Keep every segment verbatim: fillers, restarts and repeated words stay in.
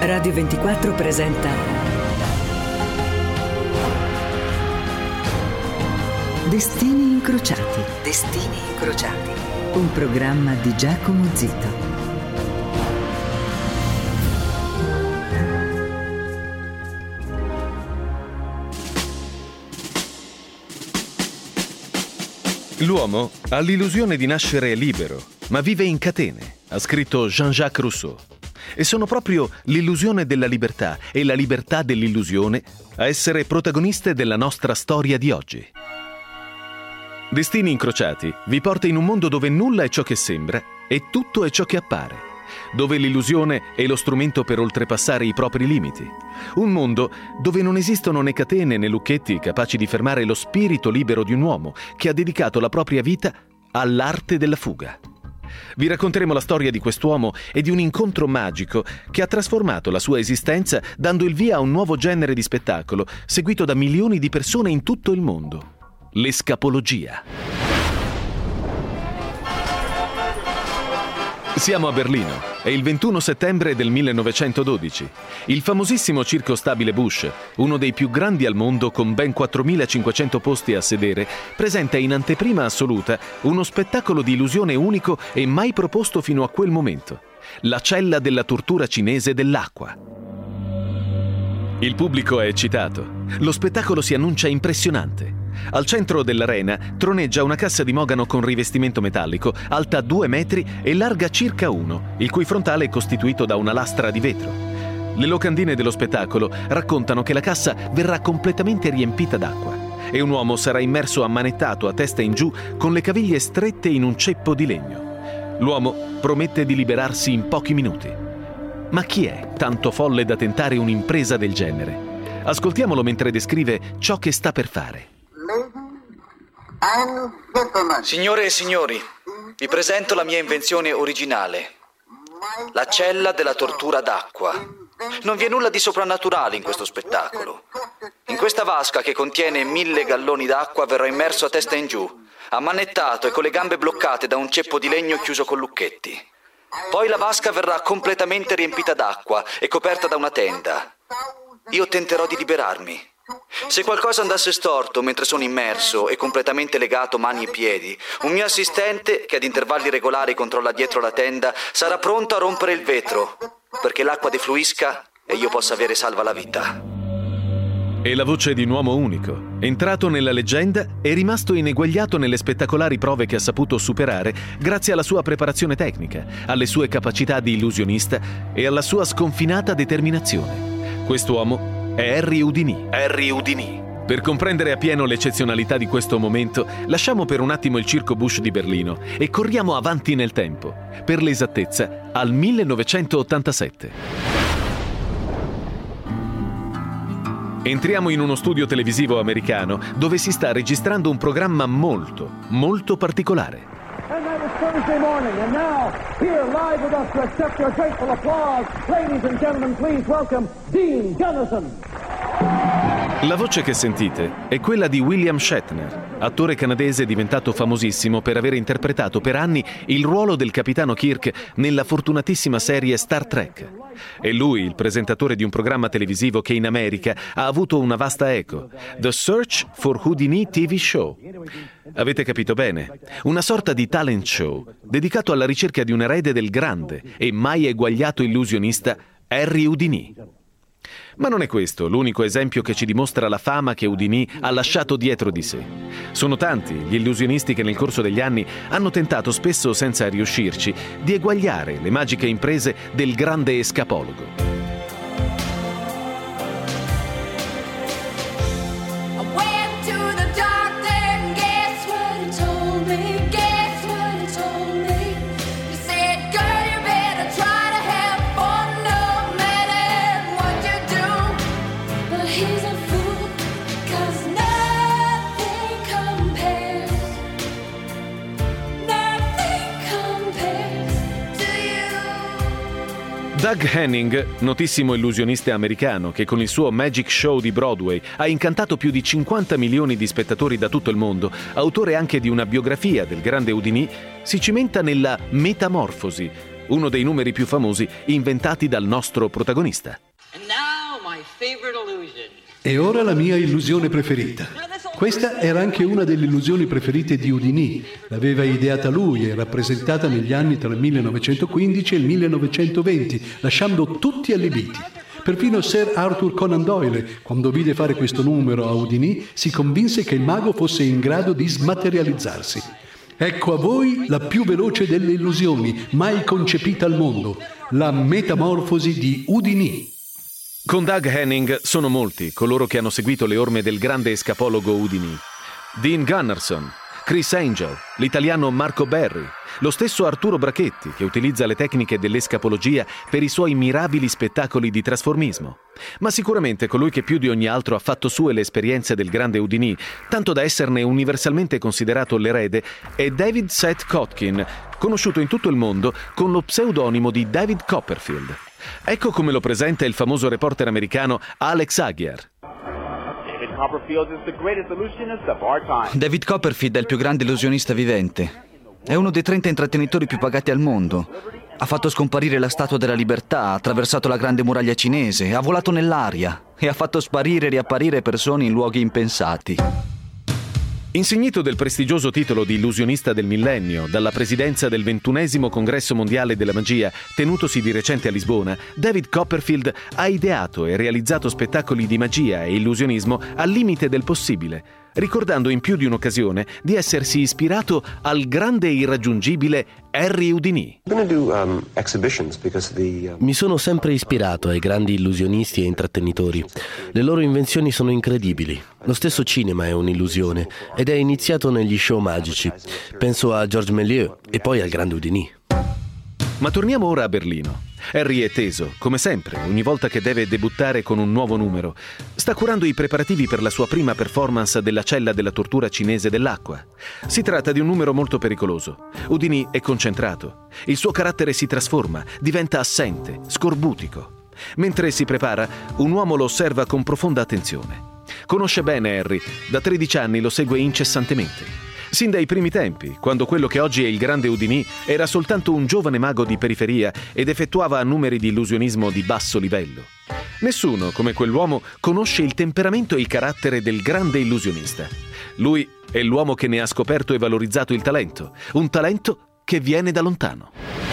Radio ventiquattro presenta Destini incrociati. Destini incrociati. Un programma di Giacomo Zito. L'uomo ha l'illusione di nascere libero, ma vive in catene, ha scritto Jean-Jacques Rousseau. E sono proprio l'illusione della libertà e la libertà dell'illusione a essere protagoniste della nostra storia di oggi. Destini incrociati vi porta in un mondo dove nulla è ciò che sembra e tutto è ciò che appare, dove l'illusione è lo strumento per oltrepassare i propri limiti. Un mondo dove non esistono né catene né lucchetti capaci di fermare lo spirito libero di un uomo che ha dedicato la propria vita all'arte della fuga. Vi racconteremo la storia di quest'uomo e di un incontro magico che ha trasformato la sua esistenza, dando il via a un nuovo genere di spettacolo seguito da milioni di persone in tutto il mondo: l'escapologia. Siamo a Berlino, è il ventuno settembre del millenovecentododici. Il famosissimo circo stabile Busch, uno dei più grandi al mondo con ben quattromilacinquecento posti a sedere, presenta in anteprima assoluta uno spettacolo di illusione unico e mai proposto fino a quel momento: la cella della tortura cinese dell'acqua. Il pubblico è eccitato, lo spettacolo si annuncia impressionante. Al centro dell'arena troneggia una cassa di mogano con rivestimento metallico, alta due metri e larga circa uno, il cui frontale è costituito da una lastra di vetro. Le locandine dello spettacolo raccontano che la cassa verrà completamente riempita d'acqua e un uomo sarà immerso ammanettato a testa in giù con le caviglie strette in un ceppo di legno. L'uomo promette di liberarsi in pochi minuti. Ma chi è tanto folle da tentare un'impresa del genere? Ascoltiamolo mentre descrive ciò che sta per fare. Signore e signori, vi presento la mia invenzione originale, la cella della tortura d'acqua. Non vi è nulla di soprannaturale in questo spettacolo. In questa vasca che contiene mille galloni d'acqua verrò immerso a testa in giù, ammanettato e con le gambe bloccate da un ceppo di legno chiuso con lucchetti. Poi la vasca verrà completamente riempita d'acqua e coperta da una tenda. Io tenterò di liberarmi. Se qualcosa andasse storto mentre sono immerso e completamente legato mani e piedi, un mio assistente, che ad intervalli regolari controlla dietro la tenda, sarà pronto a rompere il vetro, perché l'acqua defluisca e io possa avere salva la vita. È la voce di un uomo unico, entrato nella leggenda e rimasto ineguagliato nelle spettacolari prove che ha saputo superare grazie alla sua preparazione tecnica, alle sue capacità di illusionista e alla sua sconfinata determinazione. Quest'uomo è Harry Houdini. Harry Houdini. Per comprendere appieno l'eccezionalità di questo momento, lasciamo per un attimo il circo Busch di Berlino e corriamo avanti nel tempo, per l'esattezza al millenovecentottantasette. Entriamo in uno studio televisivo americano dove si sta registrando un programma molto, molto particolare. And that is Thursday morning, and now, here live with us to accept your grateful applause, ladies and gentlemen, please welcome Dean Jennison. La voce che sentite è quella di William Shatner, attore canadese diventato famosissimo per aver interpretato per anni il ruolo del capitano Kirk nella fortunatissima serie Star Trek. È lui il presentatore di un programma televisivo che in America ha avuto una vasta eco, The Search for Houdini T V Show. Avete capito bene, una sorta di talent show dedicato alla ricerca di un erede del grande e mai eguagliato illusionista Harry Houdini. Ma non è questo l'unico esempio che ci dimostra la fama che Houdini ha lasciato dietro di sé. Sono tanti gli illusionisti che nel corso degli anni hanno tentato, spesso senza riuscirci, di eguagliare le magiche imprese del grande escapologo. Doug Henning, notissimo illusionista americano che con il suo Magic Show di Broadway ha incantato più di cinquanta milioni di spettatori da tutto il mondo, autore anche di una biografia del grande Houdini, si cimenta nella metamorfosi, uno dei numeri più famosi inventati dal nostro protagonista. And now my favorite illusion. E ora la mia illusione preferita. Questa era anche una delle illusioni preferite di Houdini. L'aveva ideata lui e rappresentata negli anni tra il millenovecentoquindici e il millenovecentoventi, lasciando tutti allibiti. Perfino Sir Arthur Conan Doyle, quando vide fare questo numero a Houdini, si convinse che il mago fosse in grado di smaterializzarsi. Ecco a voi la più veloce delle illusioni mai concepita al mondo, la metamorfosi di Houdini. Con Doug Henning sono molti coloro che hanno seguito le orme del grande escapologo Houdini. Dean Gunnarsson, Chris Angel, l'italiano Marco Berri, lo stesso Arturo Brachetti, che utilizza le tecniche dell'escapologia per i suoi mirabili spettacoli di trasformismo. Ma sicuramente colui che più di ogni altro ha fatto sue le esperienze del grande Houdini, tanto da esserne universalmente considerato l'erede, è David Seth Kotkin, conosciuto in tutto il mondo con lo pseudonimo di David Copperfield. Ecco come lo presenta il famoso reporter americano Alex Aguiar. David Copperfield is the greatest illusionist of our time. David Copperfield è il più grande illusionista vivente. È uno dei trenta intrattenitori più pagati al mondo. Ha fatto scomparire la Statua della Libertà, ha attraversato la Grande Muraglia cinese, ha volato nell'aria e ha fatto sparire e riapparire persone in luoghi impensati. Insignito del prestigioso titolo di illusionista del millennio dalla presidenza del ventunesimo Congresso Mondiale della Magia, tenutosi di recente a Lisbona, David Copperfield ha ideato e realizzato spettacoli di magia e illusionismo al limite del possibile, ricordando in più di un'occasione di essersi ispirato al grande e irraggiungibile Harry Houdini. Mi sono sempre ispirato ai grandi illusionisti e intrattenitori. Le loro invenzioni sono incredibili. Lo stesso cinema è un'illusione ed è iniziato negli show magici. Penso a Georges Méliès e poi al grande Houdini. Ma torniamo ora a Berlino. Harry è teso, come sempre, ogni volta che deve debuttare con un nuovo numero. Sta curando i preparativi per la sua prima performance della cella della tortura cinese dell'acqua. Si tratta di un numero molto pericoloso. Houdini è concentrato. Il suo carattere si trasforma, diventa assente, scorbutico. Mentre si prepara, un uomo lo osserva con profonda attenzione. Conosce bene Harry, da tredici anni lo segue incessantemente. Sin dai primi tempi, quando quello che oggi è il grande Houdini era soltanto un giovane mago di periferia ed effettuava numeri di illusionismo di basso livello. Nessuno, come quell'uomo, conosce il temperamento e il carattere del grande illusionista. Lui è l'uomo che ne ha scoperto e valorizzato il talento, un talento che viene da lontano.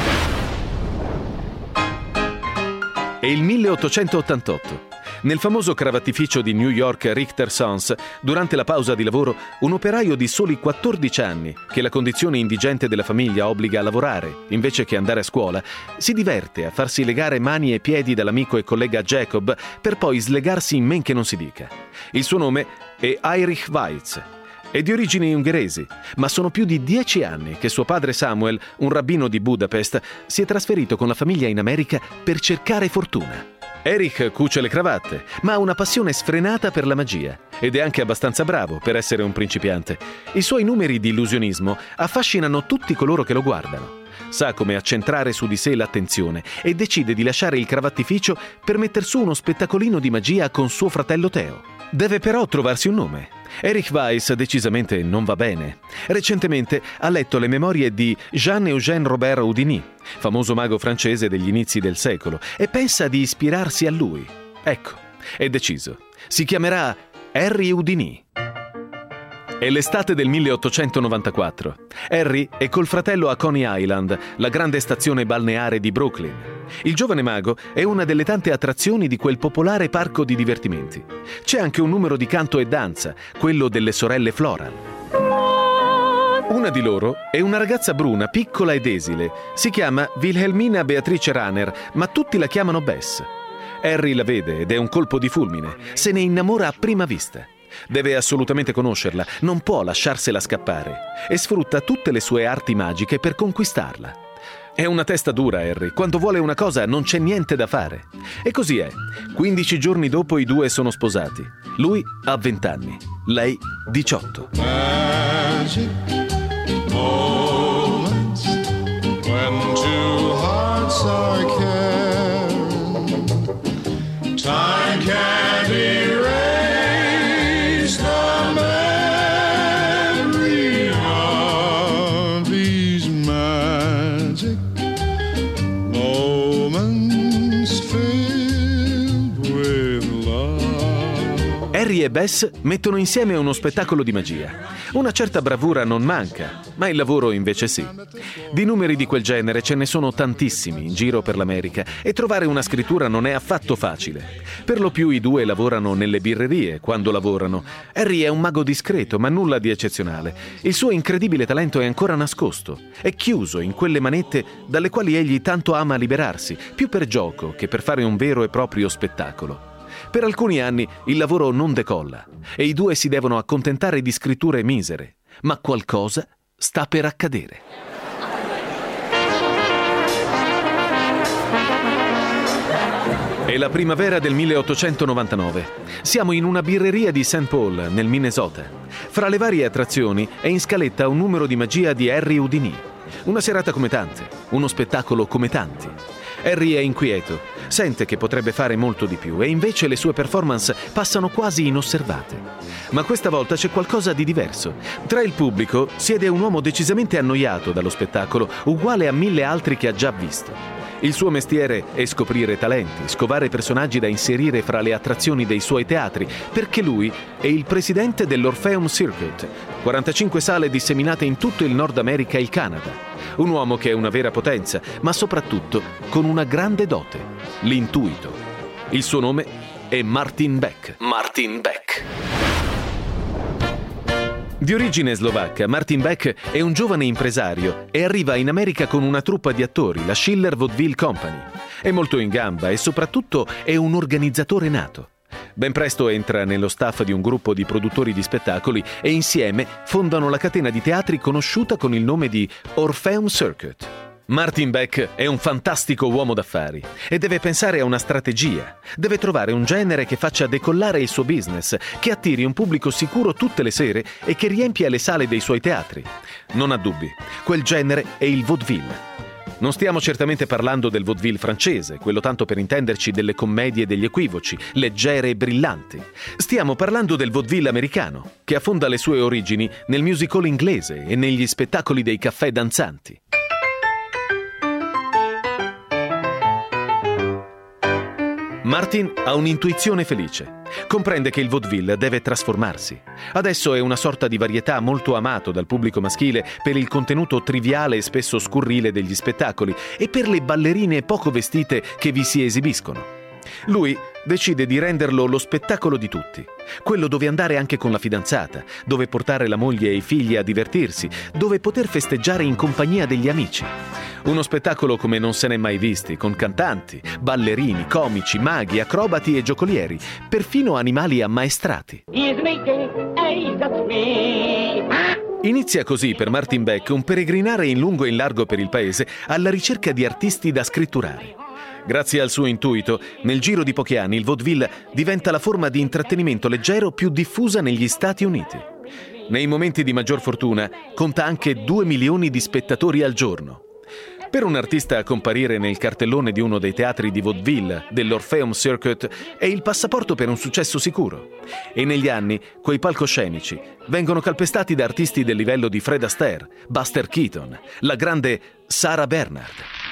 È il milleottocentottantotto. Nel famoso cravattificio di New York Richter Sons, durante la pausa di lavoro, un operaio di soli quattordici anni, che la condizione indigente della famiglia obbliga a lavorare invece che andare a scuola, si diverte a farsi legare mani e piedi dall'amico e collega Jacob per poi slegarsi in men che non si dica. Il suo nome è Heinrich Weitz. È di origini ungheresi, ma sono più di dieci anni che suo padre Samuel, un rabbino di Budapest, si è trasferito con la famiglia in America per cercare fortuna. Erich cuce le cravatte, ma ha una passione sfrenata per la magia ed è anche abbastanza bravo per essere un principiante. I suoi numeri di illusionismo affascinano tutti coloro che lo guardano. Sa come accentrare su di sé l'attenzione e decide di lasciare il cravattificio per metter su uno spettacolino di magia con suo fratello Theo. Deve però trovarsi un nome. Erich Weiss decisamente non va bene. Recentemente ha letto le memorie di Jean-Eugène Robert Houdini, famoso mago francese degli inizi del secolo, e pensa di ispirarsi a lui. Ecco, è deciso. Si chiamerà Harry Houdini. È l'estate del milleottocentonovantaquattro. Harry è col fratello a Coney Island, la grande stazione balneare di Brooklyn. Il giovane mago è una delle tante attrazioni di quel popolare parco di divertimenti. C'è anche un numero di canto e danza, quello delle sorelle Floral. Una di loro è una ragazza bruna, piccola ed esile. Si chiama Wilhelmina Beatrice Raner, ma tutti la chiamano Bess. Harry la vede ed è un colpo di fulmine. Se ne innamora a prima vista. Deve assolutamente conoscerla, non può lasciarsela scappare e sfrutta tutte le sue arti magiche per conquistarla. È una testa dura Harry, quando vuole una cosa non c'è niente da fare. E così è. quindici giorni dopo i due sono sposati. Lui ha venti anni, lei diciotto. Magic moments when two hearts are caring. Time can't erase Harry e Bess mettono insieme uno spettacolo di magia. Una certa bravura non manca, ma il lavoro invece sì. Di numeri di quel genere ce ne sono tantissimi in giro per l'America e trovare una scrittura non è affatto facile. Per lo più i due lavorano nelle birrerie quando lavorano. Harry è un mago discreto, ma nulla di eccezionale. Il suo incredibile talento è ancora nascosto. È chiuso in quelle manette dalle quali egli tanto ama liberarsi, più per gioco che per fare un vero e proprio spettacolo. Per alcuni anni il lavoro non decolla e i due si devono accontentare di scritture misere, ma qualcosa sta per accadere. È la primavera del milleottocentonovantanove. Siamo in una birreria di Saint Paul, nel Minnesota. Fra le varie attrazioni è in scaletta un numero di magia di Harry Houdini. Una serata come tante, uno spettacolo come tanti. Harry è inquieto, sente che potrebbe fare molto di più e invece le sue performance passano quasi inosservate. Ma questa volta c'è qualcosa di diverso. Tra il pubblico siede un uomo decisamente annoiato dallo spettacolo, uguale a mille altri che ha già visto. Il suo mestiere è scoprire talenti, scovare personaggi da inserire fra le attrazioni dei suoi teatri, perché lui è il presidente dell'Orpheum Circuit, quarantacinque sale disseminate in tutto il Nord America e il Canada. Un uomo che è una vera potenza, ma soprattutto con una grande dote, l'intuito. Il suo nome è Martin Beck. Martin Beck. Di origine slovacca, Martin Beck è un giovane impresario e arriva in America con una truppa di attori, la Schiller Vaudeville Company. È molto in gamba e soprattutto è un organizzatore nato. Ben presto entra nello staff di un gruppo di produttori di spettacoli e insieme fondano la catena di teatri conosciuta con il nome di Orpheum Circuit. Martin Beck è un fantastico uomo d'affari e deve pensare a una strategia. Deve trovare un genere che faccia decollare il suo business, che attiri un pubblico sicuro tutte le sere e che riempia le sale dei suoi teatri. Non ha dubbi, quel genere è il vaudeville. Non stiamo certamente parlando del vaudeville francese, quello tanto per intenderci delle commedie degli equivoci, leggere e brillanti. Stiamo parlando del vaudeville americano, che affonda le sue origini nel musical inglese e negli spettacoli dei caffè danzanti. Martin ha un'intuizione felice. Comprende che il vaudeville deve trasformarsi. Adesso è una sorta di varietà molto amato dal pubblico maschile per il contenuto triviale e spesso scurrile degli spettacoli e per le ballerine poco vestite che vi si esibiscono. Lui decide di renderlo lo spettacolo di tutti, quello dove andare anche con la fidanzata, dove portare la moglie e i figli a divertirsi, dove poter festeggiare in compagnia degli amici. Uno spettacolo come non se n'è mai visti, con cantanti, ballerini, comici, maghi, acrobati e giocolieri, perfino animali ammaestrati. Inizia così per Martin Beck un peregrinare in lungo e in largo per il paese alla ricerca di artisti da scritturare. Grazie al suo intuito, nel giro di pochi anni il vaudeville diventa la forma di intrattenimento leggero più diffusa negli Stati Uniti. Nei momenti di maggior fortuna conta anche due milioni di spettatori al giorno. Per un artista comparire nel cartellone di uno dei teatri di vaudeville dell'Orpheum Circuit è il passaporto per un successo sicuro. E negli anni quei palcoscenici vengono calpestati da artisti del livello di Fred Astaire, Buster Keaton, la grande Sarah Bernhardt.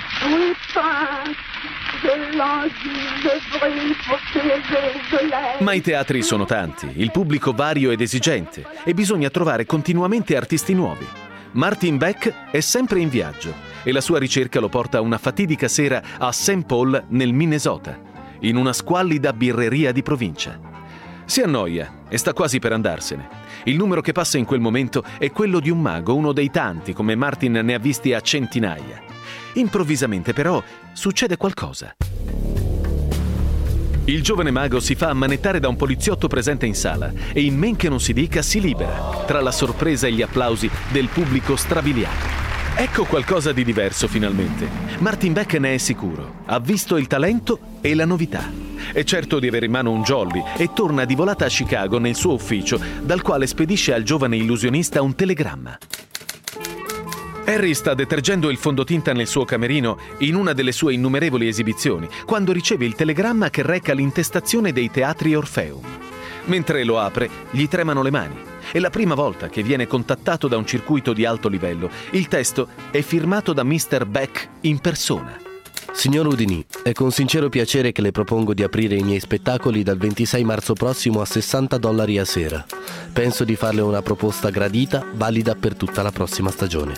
Ma i teatri sono tanti, il pubblico vario ed esigente e bisogna trovare continuamente artisti nuovi. Martin Beck è sempre in viaggio e la sua ricerca lo porta una fatidica sera a Saint Paul nel Minnesota, in una squallida birreria di provincia. Si annoia e sta quasi per andarsene. Il numero che passa in quel momento è quello di un mago, uno dei tanti, come Martin ne ha visti a centinaia. Improvvisamente però succede qualcosa. Il giovane mago si fa ammanettare da un poliziotto presente in sala e in men che non si dica si libera, tra la sorpresa e gli applausi del pubblico strabiliato. Ecco qualcosa di diverso finalmente. Martin Beck ne è sicuro. Ha visto il talento e la novità. È certo di avere in mano un jolly e torna di volata a Chicago nel suo ufficio, dal quale spedisce al giovane illusionista un telegramma. Harry sta detergendo il fondotinta nel suo camerino in una delle sue innumerevoli esibizioni, quando riceve il telegramma che reca l'intestazione dei teatri Orpheum. Mentre lo apre, gli tremano le mani. È la prima volta che viene contattato da un circuito di alto livello. Il testo è firmato da mister Beck in persona. Signor Houdini, è con sincero piacere che le propongo di aprire i miei spettacoli dal ventisei marzo prossimo a sessanta dollari a sera. Penso di farle una proposta gradita, valida per tutta la prossima stagione.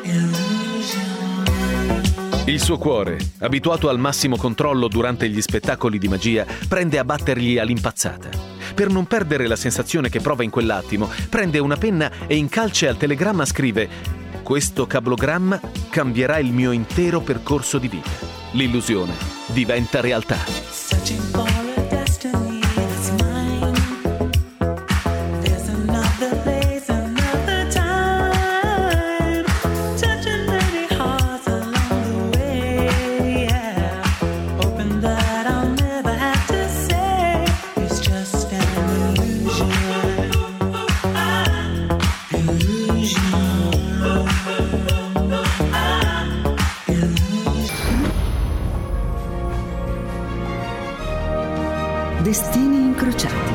Il suo cuore, abituato al massimo controllo durante gli spettacoli di magia, prende a battergli all'impazzata. Per non perdere la sensazione che prova in quell'attimo, prende una penna e in calce al telegramma scrive: questo cablogramma cambierà il mio intero percorso di vita. L'illusione diventa realtà. Destini incrociati.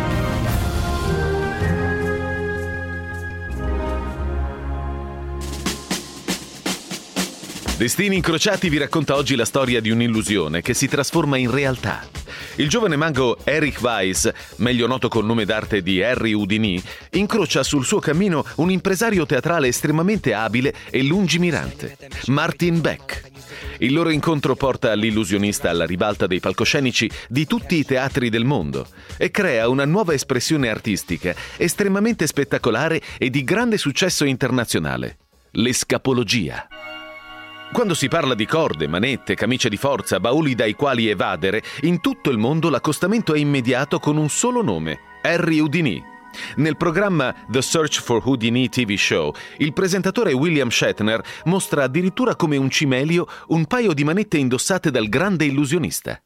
Destini incrociati vi racconta oggi la storia di un'illusione che si trasforma in realtà. Il giovane mago Erich Weiss, meglio noto col nome d'arte di Harry Houdini, incrocia sul suo cammino un impresario teatrale estremamente abile e lungimirante, Martin Beck. Il loro incontro porta l'illusionista alla ribalta dei palcoscenici di tutti i teatri del mondo e crea una nuova espressione artistica estremamente spettacolare e di grande successo internazionale: l'escapologia. Quando si parla di corde, manette, camicie di forza, bauli dai quali evadere, in tutto il mondo l'accostamento è immediato con un solo nome: Harry Houdini. Nel programma The Search for Houdini T V Show, il presentatore William Shatner mostra addirittura come un cimelio un paio di manette indossate dal grande illusionista.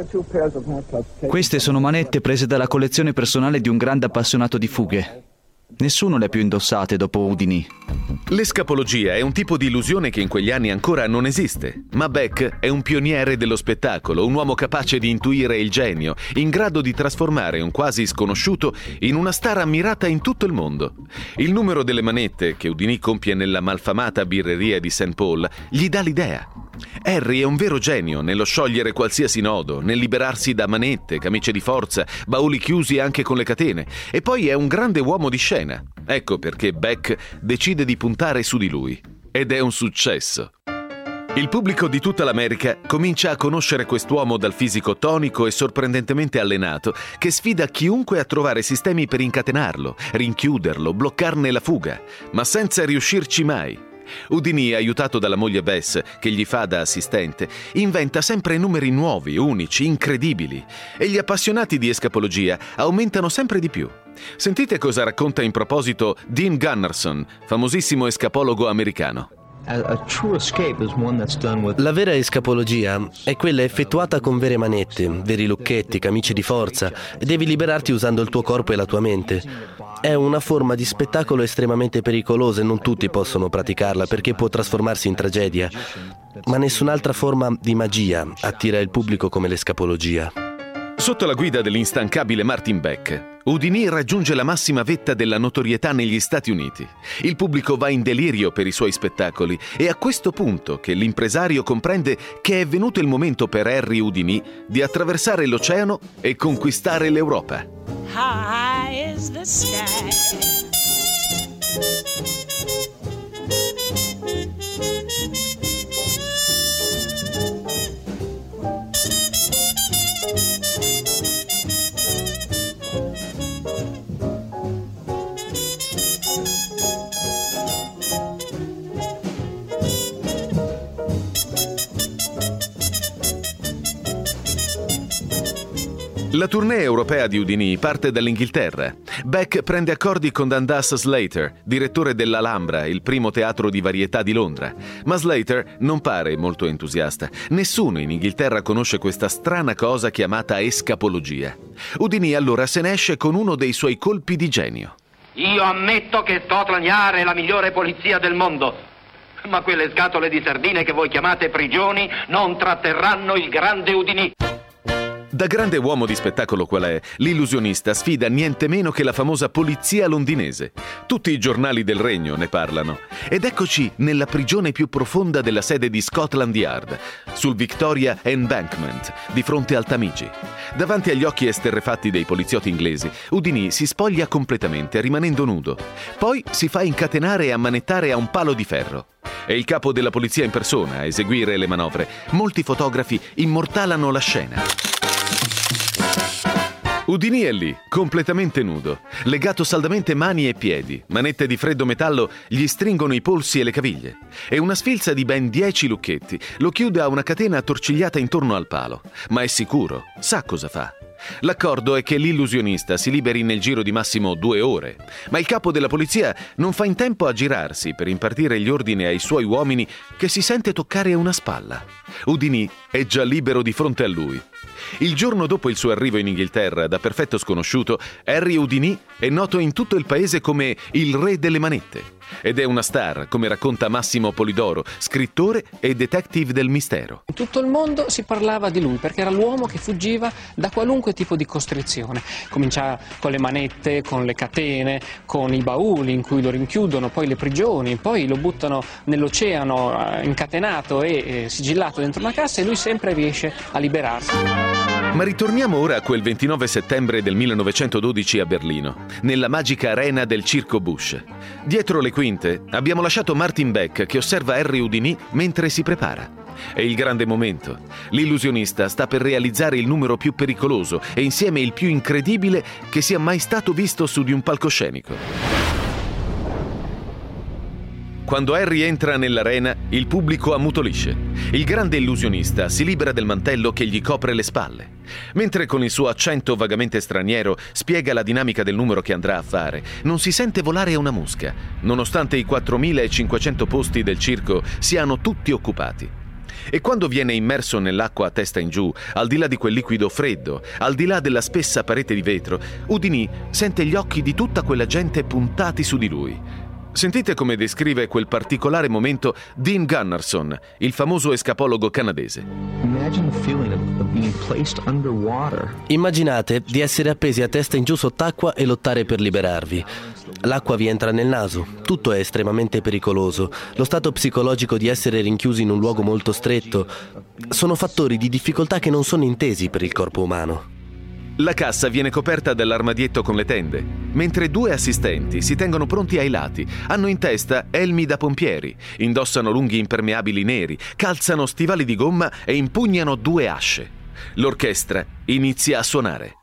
Queste sono manette prese dalla collezione personale di un grande appassionato di fughe. Nessuno le ha più indossate dopo Houdini. L'escapologia è un tipo di illusione che in quegli anni ancora non esiste, ma Beck è un pioniere dello spettacolo, un uomo capace di intuire il genio, in grado di trasformare un quasi sconosciuto in una star ammirata in tutto il mondo. Il numero delle manette che Houdini compie nella malfamata birreria di Saint Paul gli dà l'idea. Harry è un vero genio nello sciogliere qualsiasi nodo, nel liberarsi da manette, camicie di forza, bauli chiusi anche con le catene, e poi è un grande uomo di scena. Ecco perché Beck decide di puntare su di lui. Ed è un successo. Il pubblico di tutta l'America comincia a conoscere quest'uomo dal fisico tonico e sorprendentemente allenato che sfida chiunque a trovare sistemi per incatenarlo, rinchiuderlo, bloccarne la fuga, ma senza riuscirci mai. Houdini, aiutato dalla moglie Bess, che gli fa da assistente, inventa sempre numeri nuovi, unici, incredibibili, e gli appassionati di escapologia aumentano sempre di più. Sentite cosa racconta in proposito Dean Gunnarsson, famosissimo escapologo americano. La vera escapologia è quella effettuata con vere manette, veri lucchetti, camicie di forza, e devi liberarti usando il tuo corpo e la tua mente. È una forma di spettacolo estremamente pericolosa e non tutti possono praticarla perché può trasformarsi in tragedia, ma nessun'altra forma di magia attira il pubblico come l'escapologia. Sotto la guida dell'instancabile Martin Beck, Houdini raggiunge la massima vetta della notorietà negli Stati Uniti. Il pubblico va in delirio per i suoi spettacoli, e è a questo punto che l'impresario comprende che è venuto il momento per Harry Houdini di attraversare l'oceano e conquistare l'Europa. High is the sky. La tournée europea di Houdini parte dall'Inghilterra. Beck prende accordi con Dundas Slater, direttore dell'Alhambra, il primo teatro di varietà di Londra. Ma Slater non pare molto entusiasta. Nessuno in Inghilterra conosce questa strana cosa chiamata escapologia. Houdini allora se ne esce con uno dei suoi colpi di genio. Io ammetto che Scotland Yard è la migliore polizia del mondo, ma quelle scatole di sardine che voi chiamate prigioni non tratterranno il grande Houdini. Da grande uomo di spettacolo qual è, l'illusionista sfida niente meno che la famosa polizia londinese. Tutti i giornali del regno ne parlano. Ed eccoci nella prigione più profonda della sede di Scotland Yard, sul Victoria Embankment, di fronte al Tamigi. Davanti agli occhi esterrefatti dei poliziotti inglesi, Houdini si spoglia completamente, rimanendo nudo. Poi si fa incatenare e ammanettare a un palo di ferro. È il capo della polizia in persona a eseguire le manovre. Molti fotografi immortalano la scena. Houdini è lì, completamente nudo, legato saldamente mani e piedi, manette di freddo metallo gli stringono i polsi e le caviglie, e una sfilza di ben dieci lucchetti lo chiude a una catena attorcigliata intorno al palo. Ma è sicuro, sa cosa fa. L'accordo è che l'illusionista si liberi nel giro di massimo due ore, ma il capo della polizia non fa in tempo a girarsi per impartire gli ordini ai suoi uomini che si sente toccare una spalla. Houdini è già libero di fronte a lui. Il giorno dopo il suo arrivo in Inghilterra da perfetto sconosciuto, Harry Houdini è noto in tutto il paese come il re delle manette. Ed è una star, come racconta Massimo Polidoro, scrittore e detective del mistero. In tutto il mondo si parlava di lui perché era l'uomo che fuggiva da qualunque tipo di costrizione. Comincia con le manette, con le catene, con i bauli in cui lo rinchiudono, poi le prigioni, poi lo buttano nell'oceano incatenato e eh, sigillato dentro una cassa, e lui sempre riesce a liberarsi. Ma ritorniamo ora a quel ventinove settembre del millenovecentododici a Berlino, nella magica arena del Circo Busch. Dietro le quinte abbiamo lasciato Martin Beck che osserva Harry Houdini mentre si prepara. È il grande momento. L'illusionista sta per realizzare il numero più pericoloso e insieme il più incredibile che sia mai stato visto su di un palcoscenico. Quando Harry entra nell'arena, il pubblico ammutolisce. Il grande illusionista si libera del mantello che gli copre le spalle. Mentre con il suo accento vagamente straniero spiega la dinamica del numero che andrà a fare, non si sente volare una mosca, nonostante i quattromilacinquecento posti del circo siano tutti occupati. E quando viene immerso nell'acqua a testa in giù, al di là di quel liquido freddo, al di là della spessa parete di vetro, Houdini sente gli occhi di tutta quella gente puntati su di lui. Sentite come descrive quel particolare momento Dean Gunnarsson, il famoso escapologo canadese. Immaginate di essere appesi a testa in giù sott'acqua e lottare per liberarvi. L'acqua vi entra nel naso, tutto è estremamente pericoloso. Lo stato psicologico di essere rinchiusi in un luogo molto stretto sono fattori di difficoltà che non sono intesi per il corpo umano. La cassa viene coperta dall'armadietto con le tende, mentre due assistenti si tengono pronti ai lati, hanno in testa elmi da pompieri, indossano lunghi impermeabili neri, calzano stivali di gomma e impugnano due asce. L'orchestra inizia a suonare.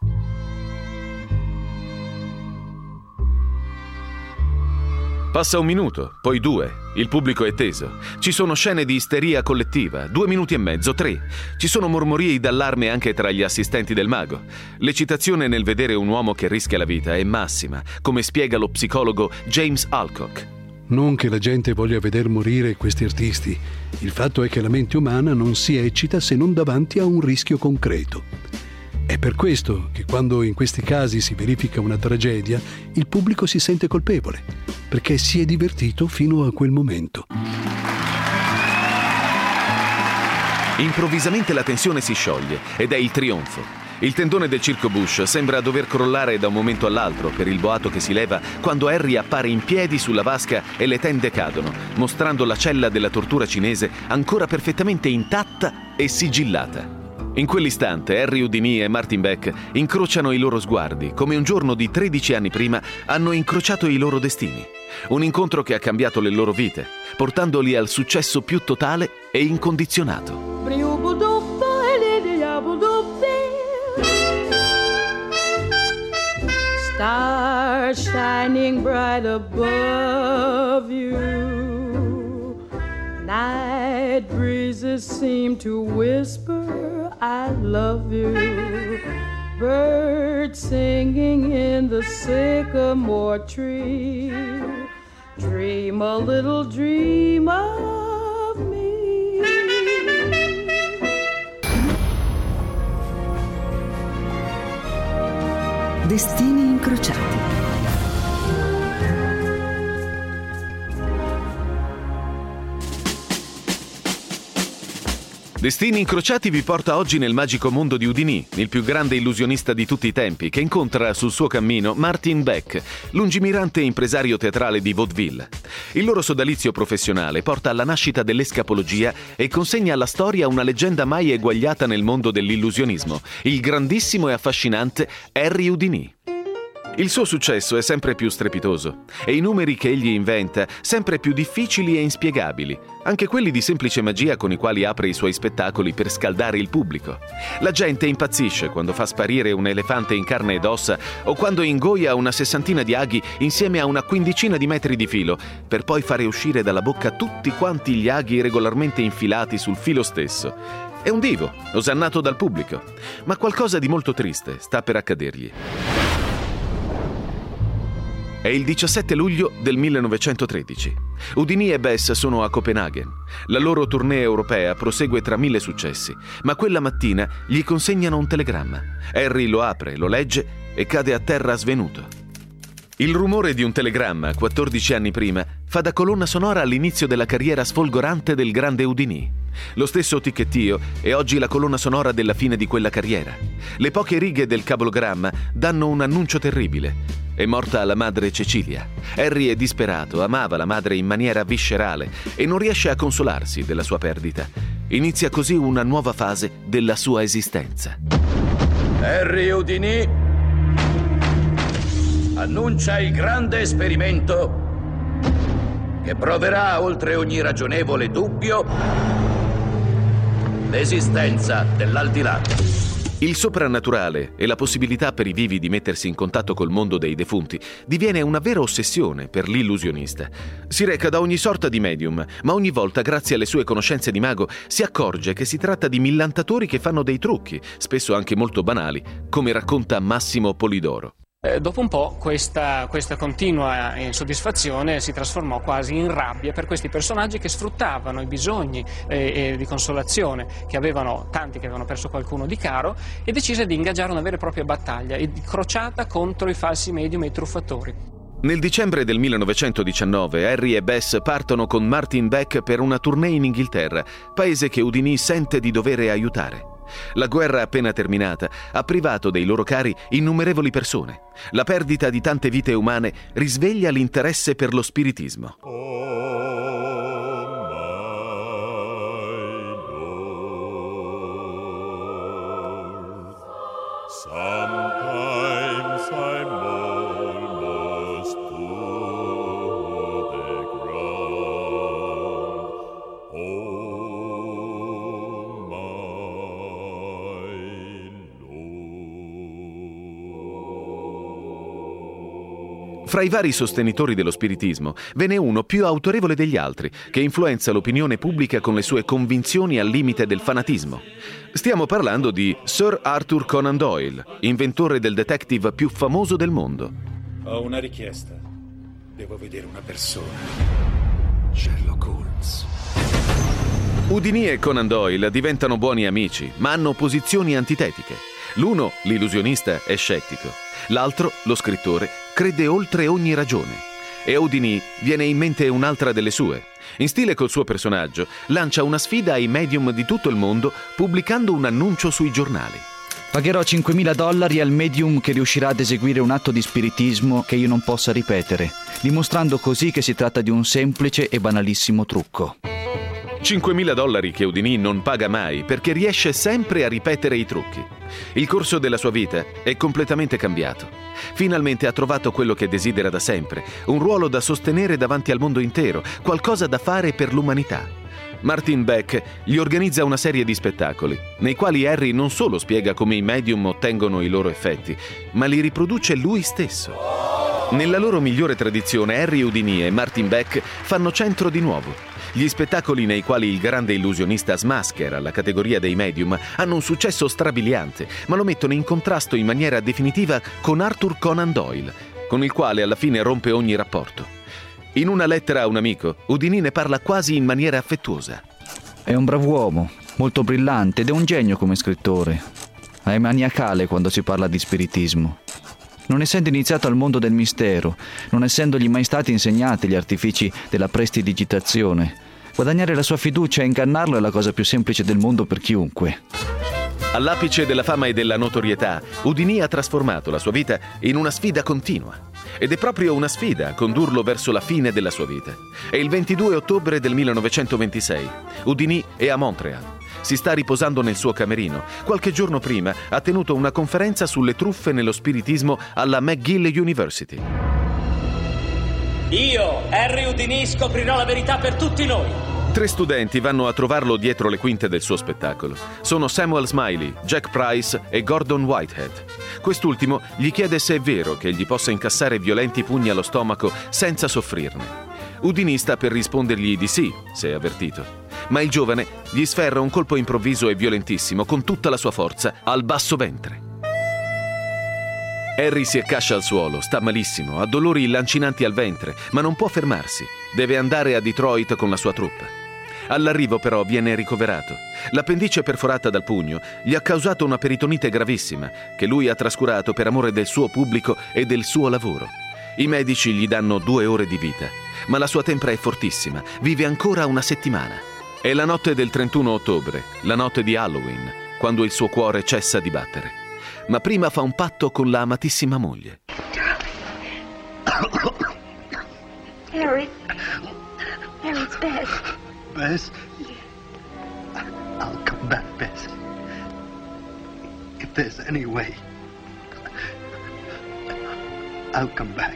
Passa un minuto, poi due. Il pubblico è teso. Ci sono scene di isteria collettiva, due minuti e mezzo, tre. Ci sono mormorii d'allarme anche tra gli assistenti del mago. L'eccitazione nel vedere un uomo che rischia la vita è massima, come spiega lo psicologo James Alcock. Non che la gente voglia veder morire questi artisti. Il fatto è che la mente umana non si eccita se non davanti a un rischio concreto. È per questo che quando in questi casi si verifica una tragedia, il pubblico si sente colpevole, perché si è divertito fino a quel momento. Improvvisamente la tensione si scioglie ed è il trionfo. Il tendone del Circo Busch sembra dover crollare da un momento all'altro per il boato che si leva quando Harry appare in piedi sulla vasca e le tende cadono, mostrando la cella della tortura cinese ancora perfettamente intatta e sigillata. In quell'istante Harry Houdini e Martin Beck incrociano i loro sguardi, come un giorno di tredici anni prima hanno incrociato i loro destini. Un incontro che ha cambiato le loro vite, portandoli al successo più totale e incondizionato. Stars shining bright above you. Night breezes seem to whisper, I love you. Birds singing in the sycamore tree. Dream a little dream of me. Destini incrociati. Destini incrociati vi porta oggi nel magico mondo di Houdini, il più grande illusionista di tutti i tempi, che incontra sul suo cammino Martin Beck, lungimirante impresario teatrale di vaudeville. Il loro sodalizio professionale porta alla nascita dell'escapologia e consegna alla storia una leggenda mai eguagliata nel mondo dell'illusionismo, il grandissimo e affascinante Harry Houdini. Il suo successo è sempre più strepitoso e i numeri che egli inventa sempre più difficili e inspiegabili, anche quelli di semplice magia con i quali apre i suoi spettacoli per scaldare il pubblico. La gente impazzisce quando fa sparire un elefante in carne ed ossa o quando ingoia una sessantina di aghi insieme a una quindicina di metri di filo, per poi fare uscire dalla bocca tutti quanti gli aghi regolarmente infilati sul filo stesso. È un divo, osannato dal pubblico, ma qualcosa di molto triste sta per accadergli. È il diciassette luglio del millenovecentotredici. Houdini e Bess sono a Copenaghen. La loro tournée europea prosegue tra mille successi, ma quella mattina gli consegnano un telegramma. Harry lo apre, lo legge e cade a terra svenuto. Il rumore di un telegramma, quattordici anni prima, fa da colonna sonora all'inizio della carriera sfolgorante del grande Houdini. Lo stesso ticchettio è oggi la colonna sonora della fine di quella carriera. Le poche righe del cablogramma danno un annuncio terribile. È morta la madre Cecilia. Harry è disperato, amava la madre in maniera viscerale e non riesce a consolarsi della sua perdita. Inizia così una nuova fase della sua esistenza. Harry Houdini annuncia il grande esperimento che proverà oltre ogni ragionevole dubbio l'esistenza dell'aldilà. Il soprannaturale e la possibilità per i vivi di mettersi in contatto col mondo dei defunti diviene una vera ossessione per l'illusionista. Si reca da ogni sorta di medium, ma ogni volta, grazie alle sue conoscenze di mago, si accorge che si tratta di millantatori che fanno dei trucchi, spesso anche molto banali, come racconta Massimo Polidoro. Eh, dopo un po' questa, questa continua insoddisfazione si trasformò quasi in rabbia per questi personaggi che sfruttavano i bisogni eh, eh, di consolazione che avevano tanti che avevano perso qualcuno di caro, e decise di ingaggiare una vera e propria battaglia e di crociata contro i falsi medium e i truffatori. Nel dicembre del millenovecentodiciannove Harry e Bess partono con Martin Beck per una tournée in Inghilterra, paese che Houdini sente di dovere aiutare. La guerra appena terminata ha privato dei loro cari innumerevoli persone. La perdita di tante vite umane risveglia l'interesse per lo spiritismo. Sometimes I'm almost to the ground. Oh, my Lord. Fra i vari sostenitori dello spiritismo ve n'è uno più autorevole degli altri, che influenza l'opinione pubblica con le sue convinzioni al limite del fanatismo. Stiamo parlando di Sir Arthur Conan Doyle, inventore del detective più famoso del mondo. Ho una richiesta. Devo vedere una persona. Sherlock Holmes. Houdini e Conan Doyle diventano buoni amici, ma hanno posizioni antitetiche. L'uno, l'illusionista, è scettico. L'altro, lo scrittore, crede oltre ogni ragione. E a Houdini viene in mente un'altra delle sue. In stile col suo personaggio, lancia una sfida ai medium di tutto il mondo pubblicando un annuncio sui giornali. Pagherò cinquemila dollari al medium che riuscirà ad eseguire un atto di spiritismo che io non possa ripetere, dimostrando così che si tratta di un semplice e banalissimo trucco. cinquemila dollari che Houdini non paga mai perché riesce sempre a ripetere i trucchi. Il corso della sua vita è completamente cambiato. Finalmente ha trovato quello che desidera da sempre, un ruolo da sostenere davanti al mondo intero, qualcosa da fare per l'umanità. Martin Beck gli organizza una serie di spettacoli, nei quali Harry non solo spiega come i medium ottengono i loro effetti, ma li riproduce lui stesso. Nella loro migliore tradizione, Harry Houdini e Martin Beck fanno centro di nuovo. Gli spettacoli nei quali il grande illusionista smaschera la categoria dei medium hanno un successo strabiliante, ma lo mettono in contrasto in maniera definitiva con Arthur Conan Doyle, con il quale alla fine rompe ogni rapporto. In una lettera a un amico, Houdini ne parla quasi in maniera affettuosa. È un brav'uomo, molto brillante ed è un genio come scrittore. È maniacale quando si parla di spiritismo. Non essendo iniziato al mondo del mistero, non essendogli mai stati insegnati gli artifici della prestidigitazione, Guadagnare la sua fiducia e ingannarlo è la cosa più semplice del mondo per chiunque. All'apice della fama e della notorietà, Houdini ha trasformato la sua vita in una sfida continua. Ed è proprio una sfida a condurlo verso la fine della sua vita. È il ventidue ottobre del millenovecentoventisei. Houdini è a Montreal. Si sta riposando nel suo camerino. Qualche giorno prima ha tenuto una conferenza sulle truffe nello spiritismo alla McGill University. Io, Harry Houdini, scoprirò la verità per tutti noi. Tre studenti vanno a trovarlo dietro le quinte del suo spettacolo. Sono Samuel Smiley, Jack Price e Gordon Whitehead. Quest'ultimo gli chiede se è vero che gli possa incassare violenti pugni allo stomaco senza soffrirne. Houdini sta per rispondergli di sì, se è avvertito. Ma il giovane gli sferra un colpo improvviso e violentissimo con tutta la sua forza al basso ventre. Harry si accascia al suolo, sta malissimo, ha dolori lancinanti al ventre, ma non può fermarsi. Deve andare a Detroit con la sua truppa. All'arrivo però viene ricoverato. L'appendice perforata dal pugno gli ha causato una peritonite gravissima che lui ha trascurato per amore del suo pubblico e del suo lavoro. I medici gli danno due ore di vita, ma la sua tempra è fortissima, vive ancora una settimana. È la notte del trentuno ottobre, la notte di Halloween, quando il suo cuore cessa di battere. Ma prima fa un patto con la amatissima moglie. Harry, Harry, it's Bess. Bess? I'll come back, Bess. If there's any way, I'll come back.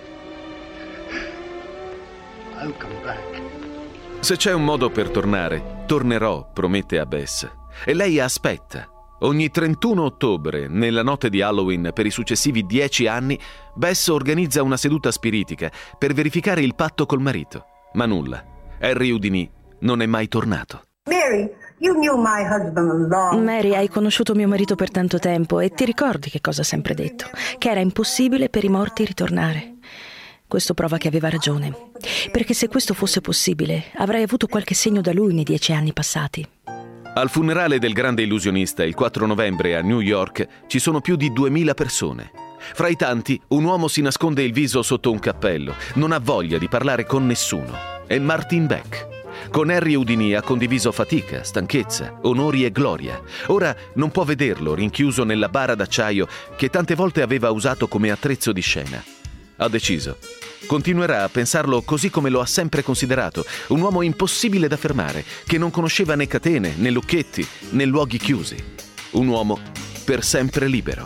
I'll come back. Se c'è un modo per tornare, tornerò, promette a Bess. E lei aspetta. Ogni trentuno ottobre, nella notte di Halloween, per i successivi dieci anni, Bess organizza una seduta spiritica per verificare il patto col marito. Ma nulla. Harry Houdini non è mai tornato. Mary, you knew my husband a long... Mary, hai conosciuto mio marito per tanto tempo e ti ricordi che cosa ha sempre detto? Che era impossibile per i morti ritornare. Questo prova che aveva ragione, perché se questo fosse possibile, avrei avuto qualche segno da lui nei dieci anni passati. Al funerale del grande illusionista il quattro novembre a New York ci sono più di duemila persone. Fra i tanti, un uomo si nasconde il viso sotto un cappello, non ha voglia di parlare con nessuno. È Martin Beck. Con Harry Houdini ha condiviso fatica, stanchezza, onori e gloria. Ora non può vederlo rinchiuso nella bara d'acciaio che tante volte aveva usato come attrezzo di scena. Ha deciso. Continuerà a pensarlo così come lo ha sempre considerato, un uomo impossibile da fermare, che non conosceva né catene, né lucchetti, né luoghi chiusi. Un uomo per sempre libero.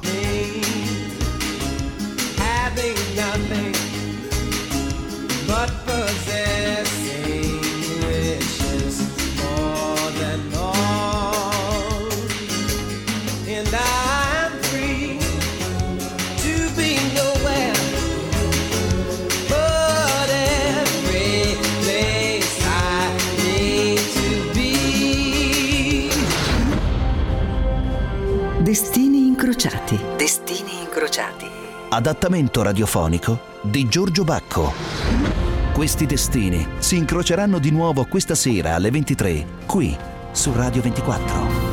Destini incrociati. Destini incrociati. Adattamento radiofonico di Giorgio Bacco. Questi destini si incroceranno di nuovo questa sera alle ventitré, qui su Radio ventiquattro.